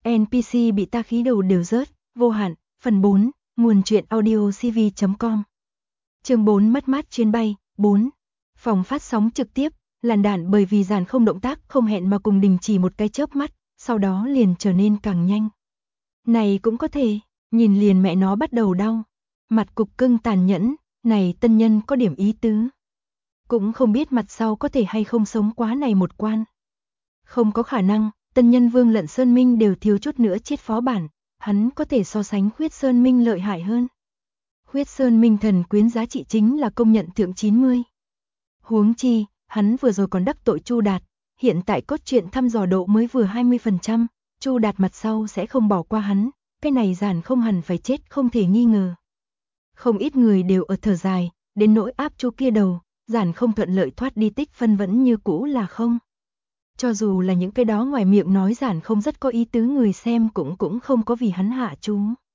NPC bị ta khí đầu đều rớt, vô hạn, phần 4, nguồn truyện audio cv.com. Chương 4 mất mát chuyến bay, 4. Phòng phát sóng trực tiếp, làn đạn bởi vì Giản không động tác không hẹn mà cùng đình chỉ một cái chớp mắt, sau đó liền trở nên càng nhanh. Này cũng có thể, nhìn liền mẹ nó bắt đầu đau. Mặt cục cưng tàn nhẫn, này tân nhân có điểm ý tứ. Cũng không biết mặt sau có thể hay không sống quá này một quan. Không có khả năng, tân nhân Vương Lận Sơn Minh đều thiếu chút nữa chết phó bản, hắn có thể so sánh Khuyết Sơn Minh lợi hại hơn. Khuyết Sơn Minh thần quyến giá trị chính là công nhận thượng 90. Huống chi, hắn vừa rồi còn đắc tội Chu Đạt, hiện tại cốt truyện thăm dò độ mới vừa 20%, Chu Đạt mặt sau sẽ không bỏ qua hắn, cái này Giản không hẳn phải chết không thể nghi ngờ. Không ít người đều ở thở dài, đến nỗi áp Chu kia đầu, Giản không thuận lợi thoát đi tích phân vẫn như cũ là không. Cho dù là những cái đó ngoài miệng nói Giản không rất có ý tứ người xem cũng không có vì hắn hạ chú.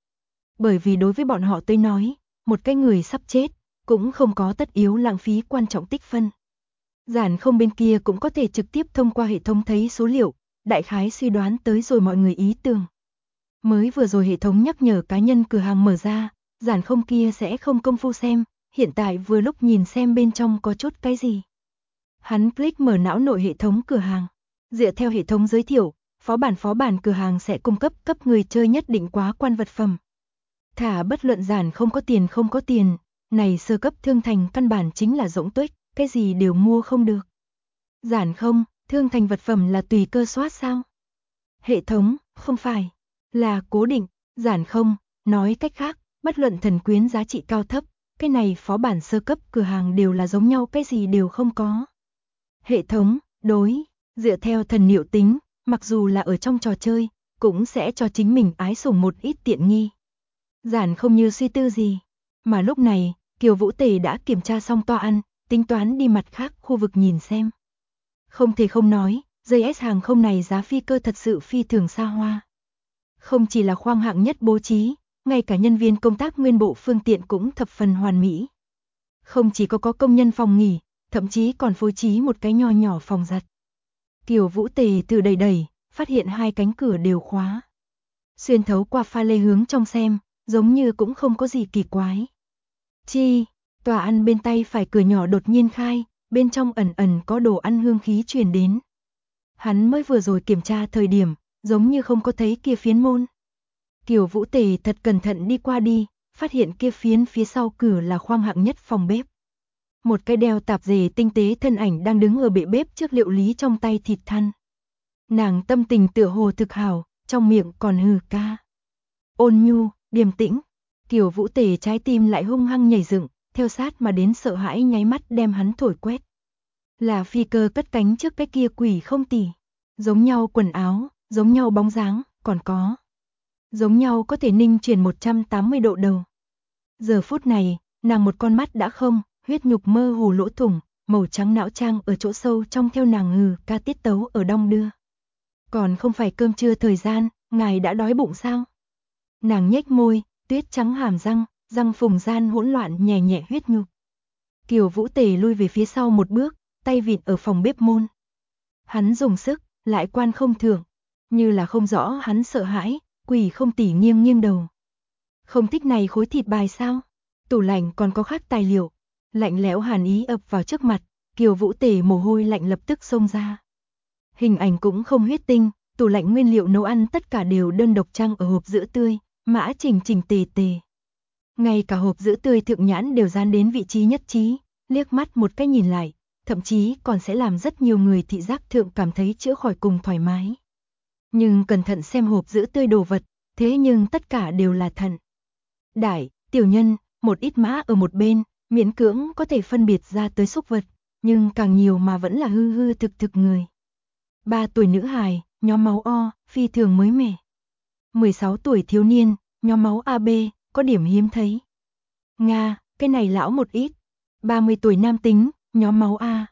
Bởi vì đối với bọn họ tới nói, một cái người sắp chết, cũng không có tất yếu lãng phí quan trọng tích phân. Giản không bên kia cũng có thể trực tiếp thông qua hệ thống thấy số liệu, đại khái suy đoán tới rồi mọi người ý tưởng. Mới vừa rồi hệ thống nhắc nhở cá nhân cửa hàng mở ra, Giản không kia sẽ không công phu xem, hiện tại vừa lúc nhìn xem bên trong có chút cái gì. Hắn click mở não nội hệ thống cửa hàng. Dựa theo hệ thống giới thiệu, phó bản cửa hàng sẽ cung cấp người chơi nhất định quá quan vật phẩm. Thả bất luận Giản không có tiền, này sơ cấp thương thành căn bản chính là rỗng tuếch, cái gì đều mua không được. Giản không, thương thành vật phẩm là tùy cơ soát sao? Hệ thống, không phải, là cố định, Giản không, nói cách khác, bất luận thần quyến giá trị cao thấp, cái này phó bản sơ cấp cửa hàng đều là giống nhau, cái gì đều không có. Hệ thống, đối, dựa theo thần niệu tính, mặc dù là ở trong trò chơi, cũng sẽ cho chính mình ái sủng một ít tiện nghi. Giản không như suy tư gì, mà lúc này, Kiều Vũ Tề đã kiểm tra xong toa ăn, tính toán đi mặt khác khu vực nhìn xem. Không thể không nói, JS hàng không này giá phi cơ thật sự phi thường xa hoa. Không chỉ là khoang hạng nhất bố trí, ngay cả nhân viên công tác nguyên bộ phương tiện cũng thập phần hoàn mỹ. Không chỉ có công nhân phòng nghỉ, thậm chí còn phối trí một cái nho nhỏ phòng giặt. Kiều Vũ Tề từ đẩy, phát hiện hai cánh cửa đều khóa. Xuyên thấu qua pha lê hướng trong xem, giống như cũng không có gì kỳ quái. Tòa ăn bên tay phải cửa nhỏ đột nhiên khai, bên trong ẩn có đồ ăn hương khí truyền đến. Hắn mới vừa rồi kiểm tra thời điểm, giống như không có thấy kia phiến môn. Kiều Vũ Tề thật cẩn thận đi qua đi, phát hiện kia phiến phía sau cửa là khoang hạng nhất phòng bếp. Một cái đeo tạp dề tinh tế thân ảnh đang đứng ở bệ bếp trước liệu lý trong tay thịt than. Nàng tâm tình tựa hồ thực hảo, trong miệng còn hừ ca. Ôn nhu, điềm tĩnh, Kiều Vũ Tề trái tim lại hung hăng nhảy dựng, theo sát mà đến sợ hãi nháy mắt đem hắn thổi quét. Là phi cơ cất cánh trước cái kia quỷ không tỉ, giống nhau quần áo, giống nhau bóng dáng, còn có giống nhau có thể ninh chuyển 180 độ đầu. Giờ phút này, nàng một con mắt đã không, huyết nhục mơ hồ lỗ thủng, màu trắng não trang ở chỗ sâu trong theo nàng hừ ca tiết tấu ở đong đưa. Còn không phải cơm trưa thời gian, ngài đã đói bụng sao? Nàng nhếch môi, tuyết trắng hàm răng phùng gian hỗn loạn nhẹ nhẹ huyết nhục. Kiều Vũ Tề lui về phía sau một bước, tay vịn ở phòng bếp môn. Hắn dùng sức, lại quan không thưởng, như là không rõ hắn sợ hãi, quỷ không tỉ nghiêng đầu. Không thích này khối thịt bài sao? Tủ lạnh còn có khác tài liệu. Lạnh lẽo hàn ý ập vào trước mặt, Kiều Vũ Tề mồ hôi lạnh lập tức xông ra. Hình ảnh cũng không huyết tinh, tủ lạnh nguyên liệu nấu ăn tất cả đều đơn độc trang ở hộp sữa tươi, mã chỉnh tề. Ngay cả hộp sữa tươi thượng nhãn đều dán đến vị trí nhất trí, liếc mắt một cái nhìn lại, thậm chí còn sẽ làm rất nhiều người thị giác thượng cảm thấy chữa khỏi cùng thoải mái. Nhưng cẩn thận xem hộp sữa tươi đồ vật, thế nhưng tất cả đều là thận. Đại, tiểu nhân, một ít mã ở một bên, miễn cưỡng có thể phân biệt ra tới súc vật, nhưng càng nhiều mà vẫn là hư thực người. 3 tuổi nữ hài, nhóm máu O, phi thường mới mẻ. 16 tuổi thiếu niên, nhóm máu AB, có điểm hiếm thấy. Nga, cái này lão một ít. 30 tuổi nam tính, nhóm máu A.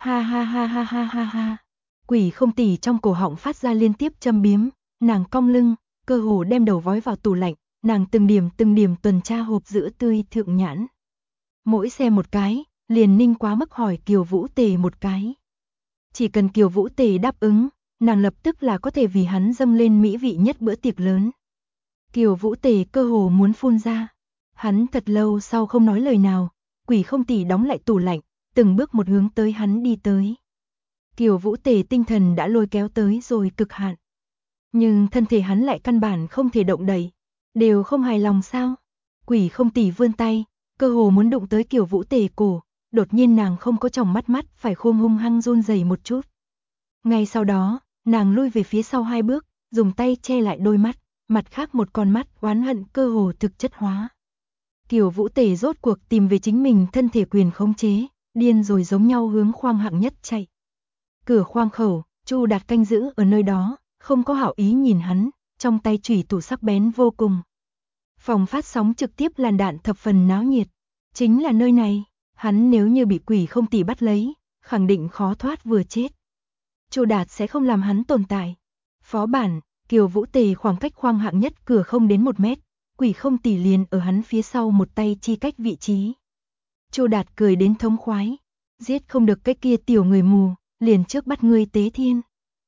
Ha. Quỷ không tỉ trong cổ họng phát ra liên tiếp châm biếm, nàng cong lưng, cơ hồ đem đầu vói vào tủ lạnh, nàng từng điểm tuần tra hộp sữa tươi thượng nhãn. Mỗi xem một cái, liền ninh quá mức hỏi Kiều Vũ Tề một cái. Chỉ cần Kiều Vũ Tề đáp ứng, nàng lập tức là có thể vì hắn dâng lên mỹ vị nhất bữa tiệc lớn. Kiều Vũ Tề cơ hồ muốn phun ra. Hắn thật lâu sau không nói lời nào, Quỷ Không Tỷ đóng lại tủ lạnh, từng bước một hướng tới hắn đi tới. Kiều Vũ Tề tinh thần đã lôi kéo tới rồi cực hạn. Nhưng thân thể hắn lại căn bản không thể động đậy. Đều không hài lòng sao? Quỷ Không Tỷ vươn tay, cơ hồ muốn đụng tới Kiều Vũ Tề cổ, đột nhiên nàng không có tròng mắt phải khom hung hăng run rẩy một chút. Ngay sau đó, nàng lui về phía sau 2 bước, dùng tay che lại đôi mắt, mặt khác một con mắt oán hận cơ hồ thực chất hóa. Kiều Vũ Tề rốt cuộc tìm về chính mình thân thể quyền khống chế, điên rồi giống nhau hướng khoang hạng nhất chạy. Cửa khoang khẩu, Chu Đạt canh giữ ở nơi đó, không có hảo ý nhìn hắn, trong tay chủy thủ sắc bén vô cùng. Phòng phát sóng trực tiếp làn đạn thập phần náo nhiệt, chính là nơi này, hắn nếu như bị Quỷ Không Tỷ bắt lấy, khẳng định khó thoát vừa chết. Chu Đạt sẽ không làm hắn tồn tại. Phó bản, Kiều Vũ Tề khoảng cách khoang hạng nhất cửa không đến 1 mét, Quỷ Không Tỷ liền ở hắn phía sau một tay chi cách vị trí. Chu Đạt cười đến thống khoái, giết không được cái kia tiểu người mù, liền trước bắt ngươi tế thiên.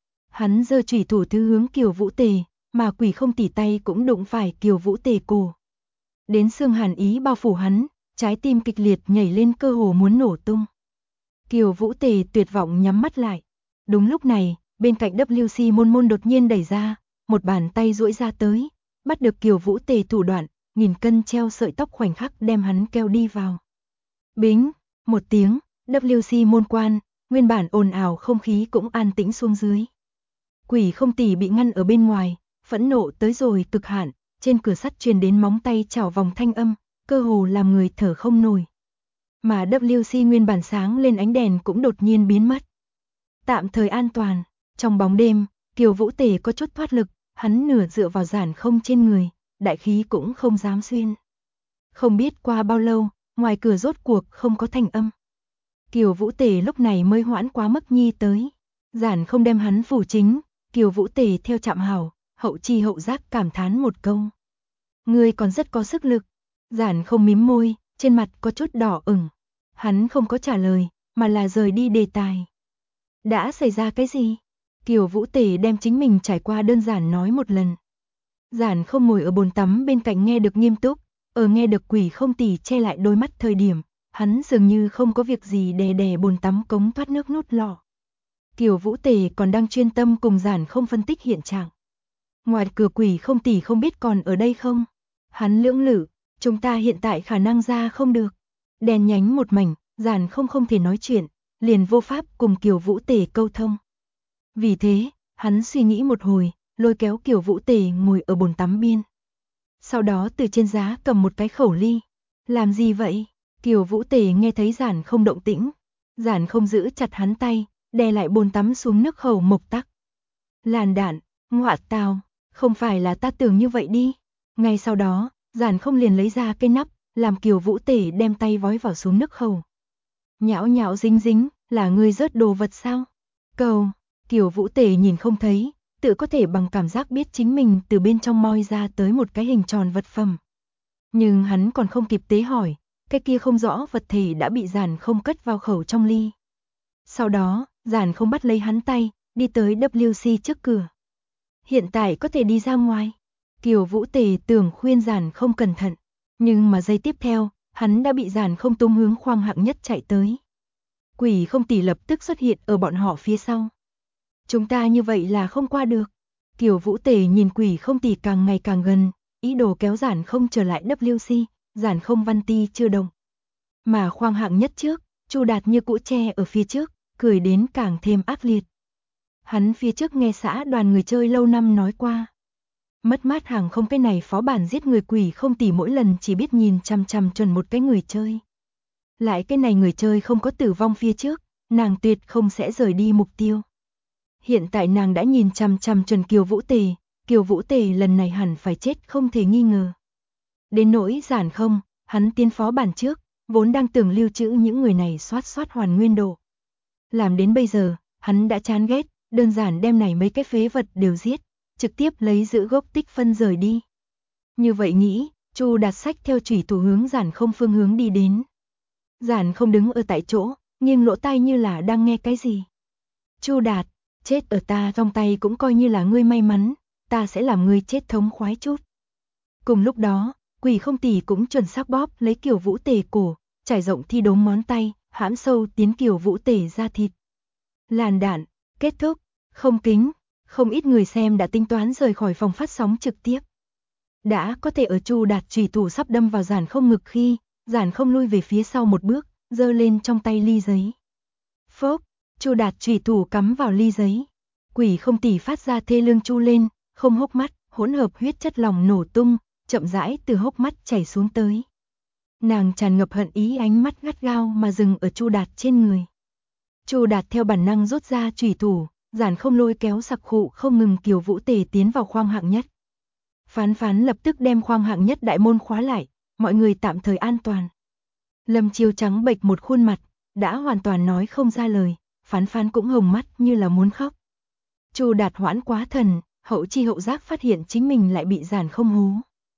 Hắn giơ chủy thủ thứ hướng Kiều Vũ Tề, mà Quỷ Không Tỷ tay cũng đụng phải Kiều Vũ Tề cổ. Đến xương hàn ý bao phủ hắn, trái tim kịch liệt nhảy lên cơ hồ muốn nổ tung. Kiều Vũ Tề tuyệt vọng nhắm mắt lại. Đúng lúc này, bên cạnh WC Môn Môn đột nhiên đẩy ra, một bàn tay duỗi ra tới, bắt được Kiều Vũ Tề thủ đoạn, 1000 cân treo sợi tóc khoảnh khắc đem hắn kéo đi vào. Bính, một tiếng, WC Môn quan, nguyên bản ồn ào không khí cũng an tĩnh xuống dưới. Quỷ Không Tỷ bị ngăn ở bên ngoài, phẫn nộ tới rồi cực hạn, trên cửa sắt truyền đến móng tay chảo vòng thanh âm, cơ hồ làm người thở không nổi. Mà WC nguyên bản sáng lên ánh đèn cũng đột nhiên biến mất. Tạm thời an toàn, trong bóng đêm, Kiều Vũ Tề có chút thoát lực, hắn nửa dựa vào Giản Không trên người, đại khí cũng không dám xuyên. Không biết qua bao lâu, ngoài cửa rốt cuộc không có thanh âm. Kiều Vũ Tề lúc này mới hoãn quá mức nhi tới. Giản Không đem hắn phủ chính, Kiều Vũ Tề theo chạm hảo, hậu chi hậu giác cảm thán một câu. Ngươi còn rất có sức lực. Giản Không mím môi, trên mặt có chút đỏ ửng. Hắn không có trả lời, mà là rời đi đề tài. Đã xảy ra cái gì? Kiều Vũ Tề đem chính mình trải qua đơn giản nói một lần. Giản Không ngồi ở bồn tắm bên cạnh nghe được nghiêm túc, ở nghe được Quỷ Không Tỷ che lại đôi mắt thời điểm, hắn dường như không có việc gì đè đè bồn tắm cống thoát nước nút lọ. Kiều Vũ Tề còn đang chuyên tâm cùng Giản Không phân tích hiện trạng. Ngoài cửa Quỷ Không Tỷ không biết còn ở đây không? Hắn lưỡng lự, chúng ta hiện tại khả năng ra không được. Đèn nhánh một mảnh, Giản Không không thể nói chuyện, liền vô pháp cùng Kiều Vũ Tề câu thông. Vì thế, hắn suy nghĩ một hồi, lôi kéo Kiều Vũ Tề ngồi ở bồn tắm biên. Sau đó từ trên giá cầm một cái khẩu ly. Làm gì vậy? Kiều Vũ Tề nghe thấy Giản Không động tĩnh. Giản Không giữ chặt hắn tay, đè lại bồn tắm xuống nước khẩu mộc tắc. Làn đạn, ngọa tào, không phải là ta tưởng như vậy đi. Ngay sau đó, Giản Không liền lấy ra cái nắp, làm Kiều Vũ Tề đem tay vói vào xuống nước khẩu. Nhão nhão dính dính, là ngươi rớt đồ vật sao? Cầu, Kiều Vũ Tề nhìn không thấy, tự có thể bằng cảm giác biết chính mình từ bên trong moi ra tới một cái hình tròn vật phẩm. Nhưng hắn còn không kịp tế hỏi, cái kia không rõ vật thể đã bị Giản Không cất vào khẩu trong ly. Sau đó, Giản Không bắt lấy hắn tay, đi tới WC trước cửa. Hiện tại có thể đi ra ngoài. Kiều Vũ Tề tưởng khuyên Giản Không cẩn thận, nhưng mà giây tiếp theo, hắn đã bị Giản Không tung hướng khoang hạng nhất chạy tới. Quỷ Không Tỷ lập tức xuất hiện ở bọn họ phía sau. Chúng ta như vậy là không qua được. Kiều Vũ Tề nhìn Quỷ Không Tỷ càng ngày càng gần, ý đồ kéo Giản Không trở lại WC, Giản Không văn ti chưa động. Mà khoang hạng nhất trước, Chu Đạt như cũ tre ở phía trước, cười đến càng thêm ác liệt. Hắn phía trước nghe xã đoàn người chơi lâu năm nói qua. Mất mát hàng không cái này phó bản giết người Quỷ Không Tỷ mỗi lần chỉ biết nhìn chằm chằm chuẩn một cái người chơi. Lại cái này người chơi không có tử vong phía trước, nàng tuyệt không sẽ rời đi mục tiêu. Hiện tại nàng đã nhìn chằm chằm chuẩn Kiều Vũ Tề lần này hẳn phải chết không thể nghi ngờ. Đến nỗi Giản Không, hắn tiến phó bản trước, vốn đang tưởng lưu trữ những người này soát hoàn nguyên độ. Làm đến bây giờ, hắn đã chán ghét, đơn giản đem này mấy cái phế vật đều giết, trực tiếp lấy giữ gốc tích phân rời đi. Như vậy nghĩ, Chu Đạt sách theo chủy thủ hướng Giản Không phương hướng đi đến. Giản Không đứng ở tại chỗ, nghiêng lỗ tai như là đang nghe cái gì. Chu Đạt, chết ở ta trong tay cũng coi như là ngươi may mắn, ta sẽ làm ngươi chết thống khoái chút. Cùng lúc đó, Quỷ Không Tỉ cũng chuẩn xác bóp lấy Kiều Vũ Tề cổ, trải rộng thi đốm ngón tay, hãm sâu tiến Kiều Vũ Tề ra thịt. Làn đạn, kết thúc, không kính, không ít người xem đã tính toán rời khỏi phòng phát sóng trực tiếp. Đã có thể ở Chu Đạt chủy thủ sắp đâm vào Giản Không ngực khi, Giản Không lui về phía sau một bước, giơ lên trong tay ly giấy. Phốc, Chu Đạt chủy thủ cắm vào ly giấy. Quỷ Không Tỉ phát ra thê lương chu lên, không hốc mắt, hỗn hợp huyết chất lỏng nổ tung, chậm rãi từ hốc mắt chảy xuống tới. Nàng tràn ngập hận ý, ánh mắt gắt gao mà dừng ở Chu Đạt trên người. Chu Đạt theo bản năng rút ra chủy thủ, Giản Không lôi kéo sặc khụ không ngừng Kiều Vũ Tề tiến vào khoang hạng nhất. Phán phán lập tức đem khoang hạng nhất đại môn khóa lại, mọi người tạm thời an toàn. Lâm Chiêu trắng bệch một khuôn mặt, đã hoàn toàn nói không ra lời, phán phán cũng hồng mắt như là muốn khóc. Chu Đạt hoãn quá thần, hậu chi hậu giác phát hiện chính mình lại bị Giản Không hố.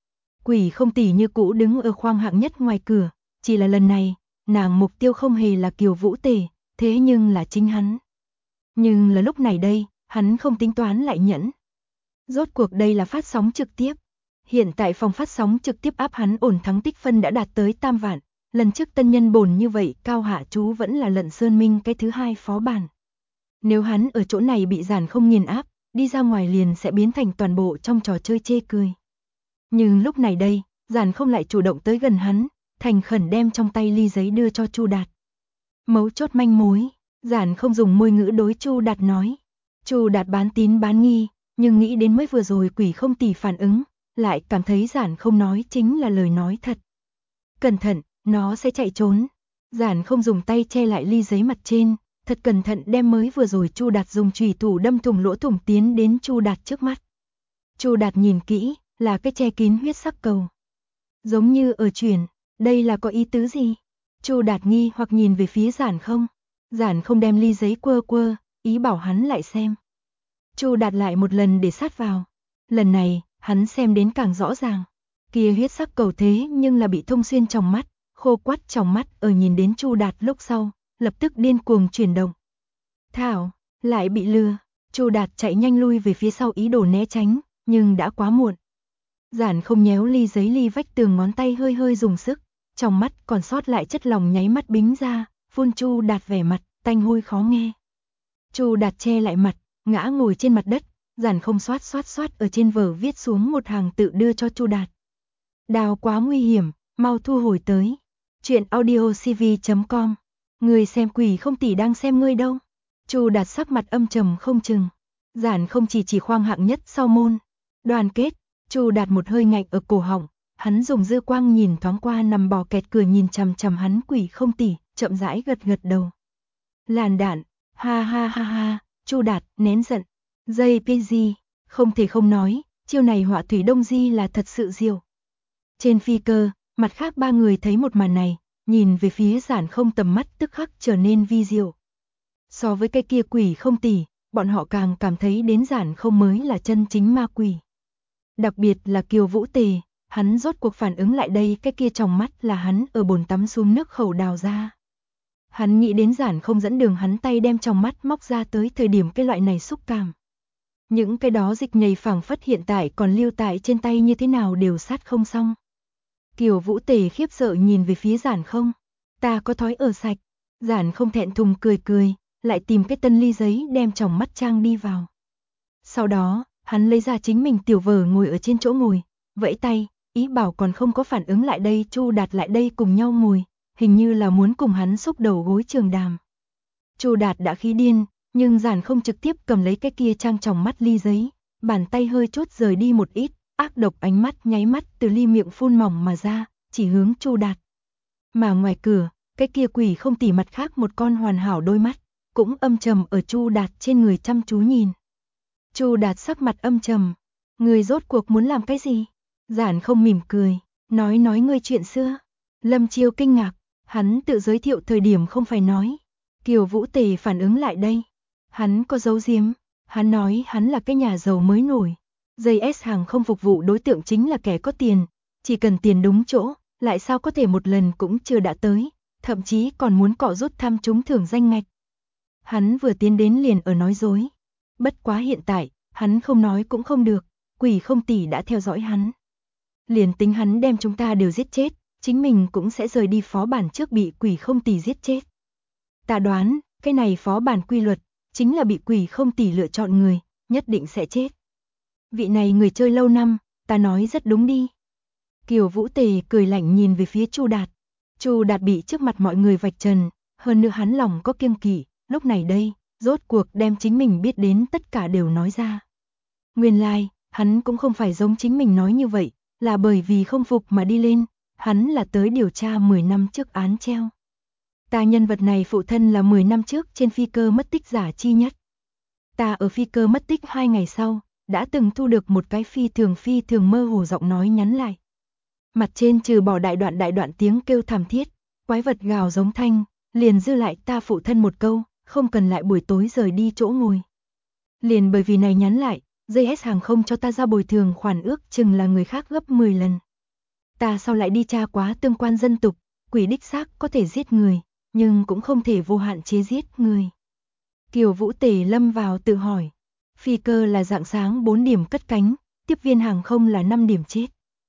Quỷ Không Tỉ như cũ đứng ở khoang hạng nhất ngoài cửa, chỉ là lần này, nàng mục tiêu không hề là Kiều Vũ Tề, thế nhưng là chính hắn. Nhưng là lúc này đây, hắn không tính toán lại nhẫn. Rốt cuộc đây là phát sóng trực tiếp. Hiện tại phòng phát sóng trực tiếp áp hắn ổn thắng tích phân đã đạt tới tam vạn. Lần trước tân nhân bổn như vậy, Cao Hạ Chú vẫn là Lận Sơn Minh cái thứ hai phó bản. Nếu hắn ở chỗ này bị Giản Không nghiền áp, đi ra ngoài liền sẽ biến thành toàn bộ trong trò chơi chê cười. Nhưng lúc này đây, Giản Không lại chủ động tới gần hắn, thành khẩn đem trong tay ly giấy đưa cho Chu Đạt. Mấu chốt manh mối, Giản Không dùng môi ngữ đối Chu Đạt nói. Chu Đạt bán tín bán nghi, nhưng nghĩ đến mới vừa rồi Quỷ Không Tỉ phản ứng, lại cảm thấy Giản Không nói chính là lời nói thật. Cẩn thận, nó sẽ chạy trốn. Giản Không dùng tay che lại ly giấy mặt trên, thật cẩn thận đem mới vừa rồi Chu Đạt dùng chủy thủ đâm thủng lỗ thủng tiến đến Chu Đạt trước mắt. Chu Đạt nhìn kỹ, là cái che kín huyết sắc cầu. Giống như ở truyền, đây là có ý tứ gì? Chu Đạt nghi hoặc nhìn về phía Giản Không. Giản Không đem ly giấy quơ quơ, ý bảo hắn lại xem. Chu Đạt lại một lần để sát vào. Lần này, hắn xem đến càng rõ ràng. Kia huyết sắc cầu thế nhưng là bị thông xuyên trong mắt, khô quắt trong mắt ở nhìn đến Chu Đạt lúc sau, lập tức điên cuồng chuyển động. Thảo, lại bị lừa. Chu Đạt chạy nhanh lui về phía sau ý đồ né tránh, nhưng đã quá muộn. Giản Không nhéo ly giấy ly vách tường, ngón tay hơi hơi dùng sức, trong mắt còn sót lại chất lỏng nháy mắt bính ra, phun Chu Đạt vẻ mặt tanh hôi khó nghe. Chu Đạt che lại mặt, ngã ngồi trên mặt đất, Giản Không xoát ở trên vở viết xuống một hàng tự đưa cho Chu Đạt. Đào quá nguy hiểm, mau thu hồi tới. Chuyện audiocv.com. Người xem Quỷ Không Tỉ đang xem ngươi đâu. Chu Đạt sắc mặt âm trầm không chừng. Giản Không chỉ khoang hạng nhất sau môn. Đoàn kết, Chu Đạt một hơi ngạnh ở cổ họng, hắn dùng dư quang nhìn thoáng qua nằm bò kẹt cửa nhìn chằm chằm hắn Quỷ Không Tỉ, chậm rãi gật đầu. Làn đạn, ha ha ha ha, Chu Đạt nén giận. JPG, không thể không nói, chiêu này họa thủy đông di là thật sự diệu. Trên phi cơ, mặt khác ba người thấy một màn này, nhìn về phía Giản Không tầm mắt tức khắc trở nên vi diệu. So với cái kia Quỷ Không Tỉ, bọn họ càng cảm thấy đến Giản Không mới là chân chính ma quỷ. Đặc biệt là Kiều Vũ Tề, hắn rốt cuộc phản ứng lại đây, cái kia trong mắt là hắn ở bồn tắm xuống nước khẩu đào ra. Hắn nghĩ đến Giản Không dẫn đường hắn tay đem trong mắt móc ra tới thời điểm cái loại này xúc cảm. Những cái đó dịch nhầy phảng phất hiện tại còn lưu tại trên tay như thế nào đều sát không xong. Kiều Vũ Tề khiếp sợ nhìn về phía Giản Không. Ta có thói ở sạch. Giản Không thẹn thùng cười, lại tìm cái tân ly giấy đem trong mắt trang đi vào. Sau đó, hắn lấy ra chính mình tiểu vở ngồi ở trên chỗ ngồi, vẫy tay, ý bảo còn không có phản ứng lại đây Chu Đạt lại đây cùng nhau ngồi, hình như là muốn cùng hắn xúc đầu gối trường đàm. Chu Đạt đã khí điên, nhưng Giản Không trực tiếp cầm lấy cái kia trang trong mắt ly giấy, bàn tay hơi chút rời đi một ít, ác độc ánh mắt nháy mắt từ ly miệng phun mỏng mà ra, chỉ hướng Chu Đạt. Mà ngoài cửa, cái kia Quỷ Không Tỉ mặt khác một con hoàn hảo đôi mắt, cũng âm trầm ở Chu Đạt trên người chăm chú nhìn. Chu Đạt sắc mặt âm trầm, người rốt cuộc muốn làm cái gì? Giản Không mỉm cười, nói ngươi chuyện xưa. Lâm Chiêu kinh ngạc, hắn tự giới thiệu thời điểm không phải nói. Kiều Vũ Tề phản ứng lại đây. Hắn có giấu giếm, hắn nói hắn là cái nhà giàu mới nổi. JS hàng không phục vụ đối tượng chính là kẻ có tiền, chỉ cần tiền đúng chỗ, lại sao có thể một lần cũng chưa đã tới, thậm chí còn muốn cọ rút tham trúng thưởng danh ngạch. Hắn vừa tiến đến liền ở nói dối. Bất quá hiện tại, hắn không nói cũng không được, quỷ không tỷ đã theo dõi hắn. Liền tính hắn đem chúng ta đều giết chết, chính mình cũng sẽ rời đi phó bản trước bị quỷ không tỷ giết chết. Ta đoán, cái này phó bản quy luật, chính là bị quỷ không tỷ lựa chọn người, nhất định sẽ chết. Vị này người chơi lâu năm, ta nói rất đúng đi. Kiều Vũ Tề cười lạnh nhìn về phía Chu Đạt. Chu Đạt bị trước mặt mọi người vạch trần, hơn nữa hắn lòng có kiêng kỵ, lúc này đây, rốt cuộc đem chính mình biết đến tất cả đều nói ra. Nguyên lai, hắn cũng không phải giống chính mình nói như vậy, là bởi vì không phục mà đi lên, hắn là tới điều tra 10 năm trước án treo. Ta nhân vật này phụ thân là 10 năm trước trên phi cơ mất tích giả chi nhất. Ta ở phi cơ mất tích 2 ngày sau, đã từng thu được một cái phi thường mơ hồ giọng nói nhắn lại. Mặt trên trừ bỏ đại đoạn tiếng kêu thảm thiết, quái vật gào giống thanh, liền dư lại ta phụ thân một câu, không cần lại buổi tối rời đi chỗ ngồi. Liền bởi vì này nhắn lại, JS hàng không cho ta ra bồi thường khoản ước chừng là người khác gấp 10 lần. Ta sau lại đi tra quá tương quan dân tục, quỷ đích xác có thể giết người, nhưng cũng không thể vô hạn chế giết người. Kiều Vũ Tề lâm vào tự hỏi, phi cơ là rạng sáng 4 điểm cất cánh, tiếp viên hàng không là 5 điểm chết.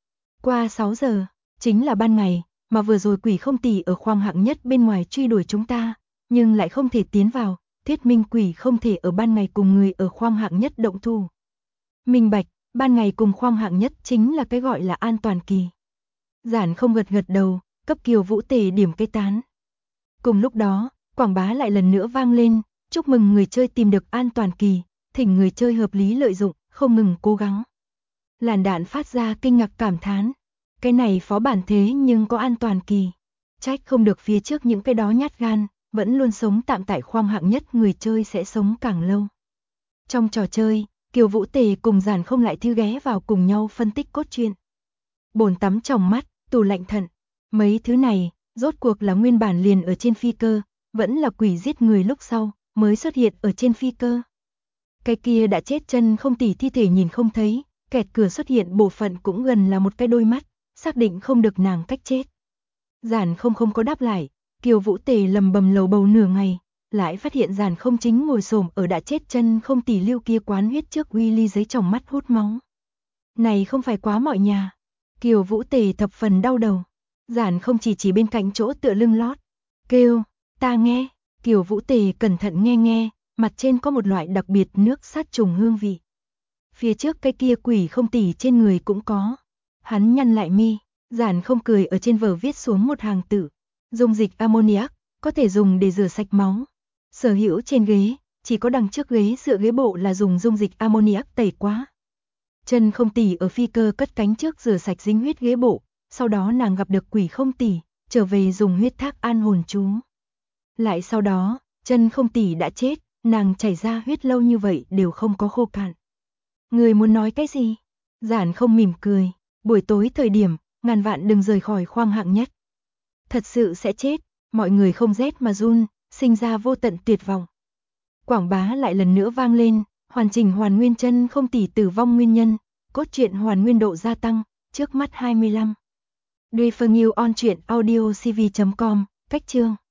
Qua 6 giờ, chính là ban ngày, mà vừa rồi quỷ không tỷ ở khoang hạng nhất bên ngoài truy đuổi chúng ta, nhưng lại không thể tiến vào, thuyết minh quỷ không thể ở ban ngày cùng người ở khoang hạng nhất động thủ. Minh bạch, ban ngày cùng khoang hạng nhất chính là cái gọi là an toàn kỳ. Giản không gật đầu, cấp Kiều Vũ Tề điểm cây tán. Cùng lúc đó, quảng bá lại lần nữa vang lên, chúc mừng người chơi tìm được an toàn kỳ, thỉnh người chơi hợp lý lợi dụng, không ngừng cố gắng. Làn đạn phát ra kinh ngạc cảm thán, cái này phó bản thế nhưng có an toàn kỳ, trách không được phía trước những cái đó nhát gan, vẫn luôn sống tạm tại khoang hạng nhất người chơi sẽ sống càng lâu. Trong trò chơi, Kiều Vũ Tề cùng Giản không lại thư ghé vào cùng nhau phân tích cốt truyện. Bồn tắm trong mắt, tủ lạnh thận, mấy thứ này, rốt cuộc là nguyên bản liền ở trên phi cơ, vẫn là quỷ giết người lúc sau, mới xuất hiện ở trên phi cơ. Cái kia đã chết chân không tỷ thi thể nhìn không thấy, kẹt cửa xuất hiện bộ phận cũng gần là một cái đôi mắt, xác định không được nàng cách chết. Giản không có đáp lại, Kiều Vũ Tề lầm bầm lầu bầu nửa ngày, lại phát hiện Giản không chính ngồi xổm ở đã chết chân không tỷ lưu kia quán huyết trước uy ly giấy trong mắt hút máu. Này không phải quá mọi nhà. Kiều Vũ Tề thập phần đau đầu. Giản không chỉ bên cạnh chỗ tựa lưng lót. Kêu, ta nghe. Kiều Vũ Tề cẩn thận nghe, mặt trên có một loại đặc biệt nước sát trùng hương vị. Phía trước cái kia quỷ không tỷ trên người cũng có. Hắn nhăn lại mi, Giản không cười ở trên vở viết xuống một hàng tự. Dung dịch ammoniac, có thể dùng để rửa sạch máu. Sở hữu trên ghế, chỉ có đằng trước ghế dựa ghế bộ là dùng dung dịch ammoniac tẩy quá. Chân không tỷ ở phi cơ cất cánh trước rửa sạch dính huyết ghế bộ, sau đó nàng gặp được quỷ không tỷ, trở về dùng huyết thác an hồn chú. Lại sau đó, chân không tỷ đã chết, nàng chảy ra huyết lâu như vậy đều không có khô cạn. Người muốn nói cái gì? Giản không mỉm cười, buổi tối thời điểm, ngàn vạn đừng rời khỏi khoang hạng nhất. Thật sự sẽ chết, mọi người không rét mà run, sinh ra vô tận tuyệt vọng. Quảng bá lại lần nữa vang lên, hoàn chỉnh hoàn nguyên chân không tỷ tử vong nguyên nhân, cốt truyện hoàn nguyên độ gia tăng, trước mắt 25. Referral on truyện audio cv.com, cách chương.